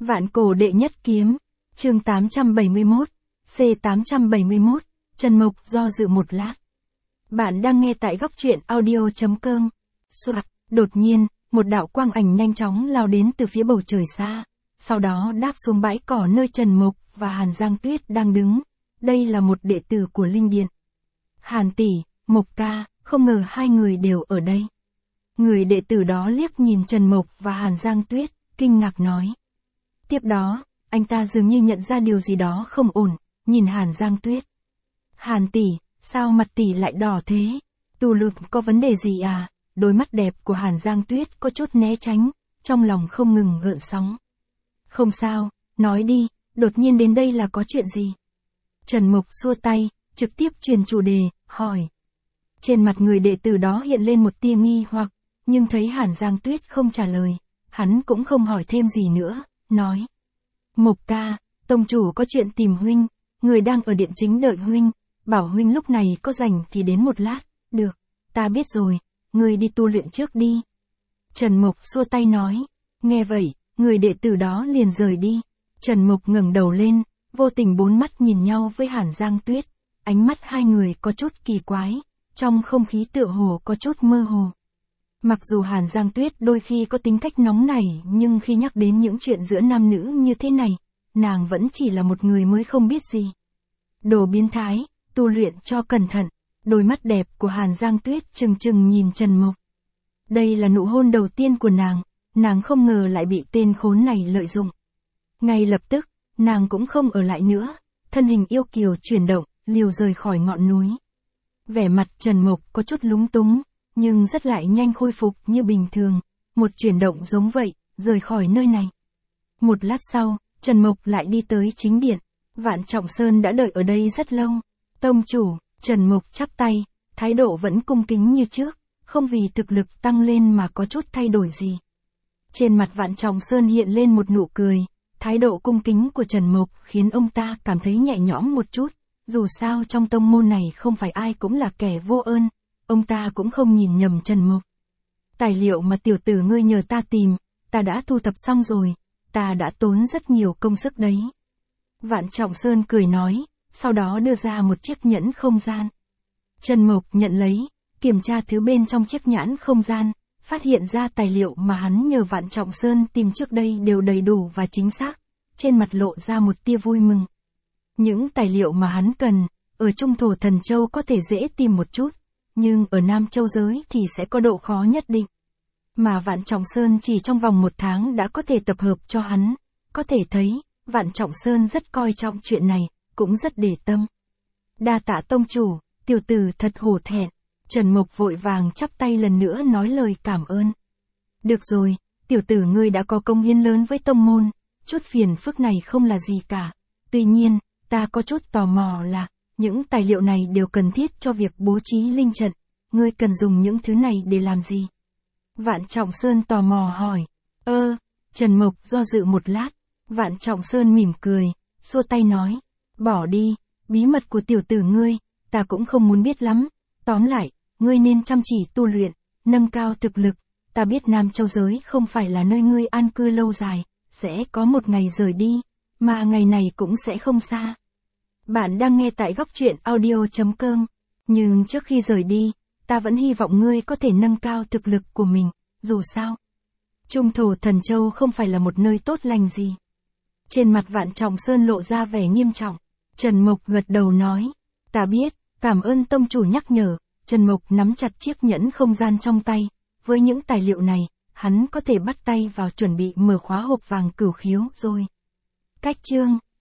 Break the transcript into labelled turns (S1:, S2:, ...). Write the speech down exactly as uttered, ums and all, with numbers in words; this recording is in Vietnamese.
S1: Vạn cổ đệ nhất kiếm, chương tám trăm bảy mươi mốt, C tám trăm bảy mươi mốt, Trần Mộc do dự một lát. Bạn đang nghe tại góc truyện audio.com. Soạt, đột nhiên, một đạo quang ảnh nhanh chóng lao đến từ phía bầu trời xa, sau đó đáp xuống bãi cỏ nơi Trần Mộc và Hàn Giang Tuyết đang đứng. Đây là một đệ tử của Linh Điện. Hàn tỷ, Mộc ca, không ngờ hai người đều ở đây. Người đệ tử đó liếc nhìn Trần Mộc và Hàn Giang Tuyết, kinh ngạc nói. Tiếp đó, anh ta dường như nhận ra điều gì đó không ổn, nhìn Hàn Giang Tuyết. Hàn tỷ, sao mặt tỷ lại đỏ thế? Tu luyện có vấn đề gì à? Đôi mắt đẹp của Hàn Giang Tuyết có chút né tránh, trong lòng không ngừng gợn sóng. Không sao, nói đi, đột nhiên đến đây là có chuyện gì? Trần Mộc xua tay, trực tiếp truyền chủ đề, hỏi. Trên mặt người đệ tử đó hiện lên một tia nghi hoặc, nhưng thấy Hàn Giang Tuyết không trả lời, hắn cũng không hỏi thêm gì nữa, nói. Mộc ca, tông chủ có chuyện tìm huynh, người đang ở điện chính đợi huynh, bảo huynh lúc này có rảnh thì đến một lát, được, ta biết rồi, người đi tu luyện trước đi. Trần Mộc xua tay nói, nghe vậy, người đệ tử đó liền rời đi. Trần Mộc ngẩng đầu lên, vô tình bốn mắt nhìn nhau với Hàn Giang Tuyết, ánh mắt hai người có chút kỳ quái, trong không khí tựa hồ có chút mơ hồ. Mặc dù Hàn Giang Tuyết đôi khi có tính cách nóng nảy, nhưng khi nhắc đến những chuyện giữa nam nữ như thế này, nàng vẫn chỉ là một người mới không biết gì. Đồ biến thái, tu luyện cho cẩn thận, đôi mắt đẹp của Hàn Giang Tuyết trừng trừng nhìn Trần Mộc. Đây là nụ hôn đầu tiên của nàng, nàng không ngờ lại bị tên khốn này lợi dụng. Ngay lập tức, nàng cũng không ở lại nữa, thân hình yêu kiều chuyển động, liều rời khỏi ngọn núi. Vẻ mặt Trần Mộc có chút lúng túng, nhưng rất lại nhanh khôi phục như bình thường, một chuyển động giống vậy, rời khỏi nơi này. Một lát sau, Trần Mộc lại đi tới chính điện, Vạn Trọng Sơn đã đợi ở đây rất lâu. Tông chủ, Trần Mộc chắp tay, thái độ vẫn cung kính như trước, không vì thực lực tăng lên mà có chút thay đổi gì. Trên mặt Vạn Trọng Sơn hiện lên một nụ cười, thái độ cung kính của Trần Mộc khiến ông ta cảm thấy nhẹ nhõm một chút, dù sao trong tông môn này không phải ai cũng là kẻ vô ơn, ông ta cũng không nhìn nhầm Trần Mộc. Tài liệu mà tiểu tử ngươi nhờ ta tìm, ta đã thu thập xong rồi, ta đã tốn rất nhiều công sức đấy. Vạn Trọng Sơn cười nói, sau đó đưa ra một chiếc nhẫn không gian. Trần Mộc nhận lấy, kiểm tra thứ bên trong chiếc nhẫn không gian, phát hiện ra tài liệu mà hắn nhờ Vạn Trọng Sơn tìm trước đây đều đầy đủ và chính xác, trên mặt lộ ra một tia vui mừng. Những tài liệu mà hắn cần, ở Trung Thổ Thần Châu có thể dễ tìm một chút, nhưng ở Nam Châu giới thì sẽ có độ khó nhất định. Mà Vạn Trọng Sơn chỉ trong vòng một tháng đã có thể tập hợp cho hắn, có thể thấy, Vạn Trọng Sơn rất coi trọng chuyện này, cũng rất để tâm. Đa tạ tông chủ, tiểu tử thật hổ thẹn. Trần Mộc vội vàng chắp tay lần nữa nói lời cảm ơn. Được rồi, tiểu tử ngươi đã có công hiến lớn với tông môn, chút phiền phức này không là gì cả. Tuy nhiên, ta có chút tò mò là, những tài liệu này đều cần thiết cho việc bố trí linh trận, ngươi cần dùng những thứ này để làm gì? Vạn Trọng Sơn tò mò hỏi. Ơ, Trần Mộc do dự một lát, Vạn Trọng Sơn mỉm cười, xua tay nói, bỏ đi, bí mật của tiểu tử ngươi, ta cũng không muốn biết lắm, tóm lại, ngươi nên chăm chỉ tu luyện, nâng cao thực lực, ta biết Nam Châu giới không phải là nơi ngươi an cư lâu dài, sẽ có một ngày rời đi, mà ngày này cũng sẽ không xa. Bạn đang nghe tại góc truyện audio.com, nhưng trước khi rời đi, ta vẫn hy vọng ngươi có thể nâng cao thực lực của mình, dù sao. Trung Thổ Thần Châu không phải là một nơi tốt lành gì. Trên mặt Vạn Trọng Sơn lộ ra vẻ nghiêm trọng, Trần Mộc gật đầu nói, ta biết, cảm ơn tông chủ nhắc nhở. Trần Mộc nắm chặt chiếc nhẫn không gian trong tay, với những tài liệu này, hắn có thể bắt tay vào chuẩn bị mở khóa hộp vàng cửu khiếu rồi. Cách chương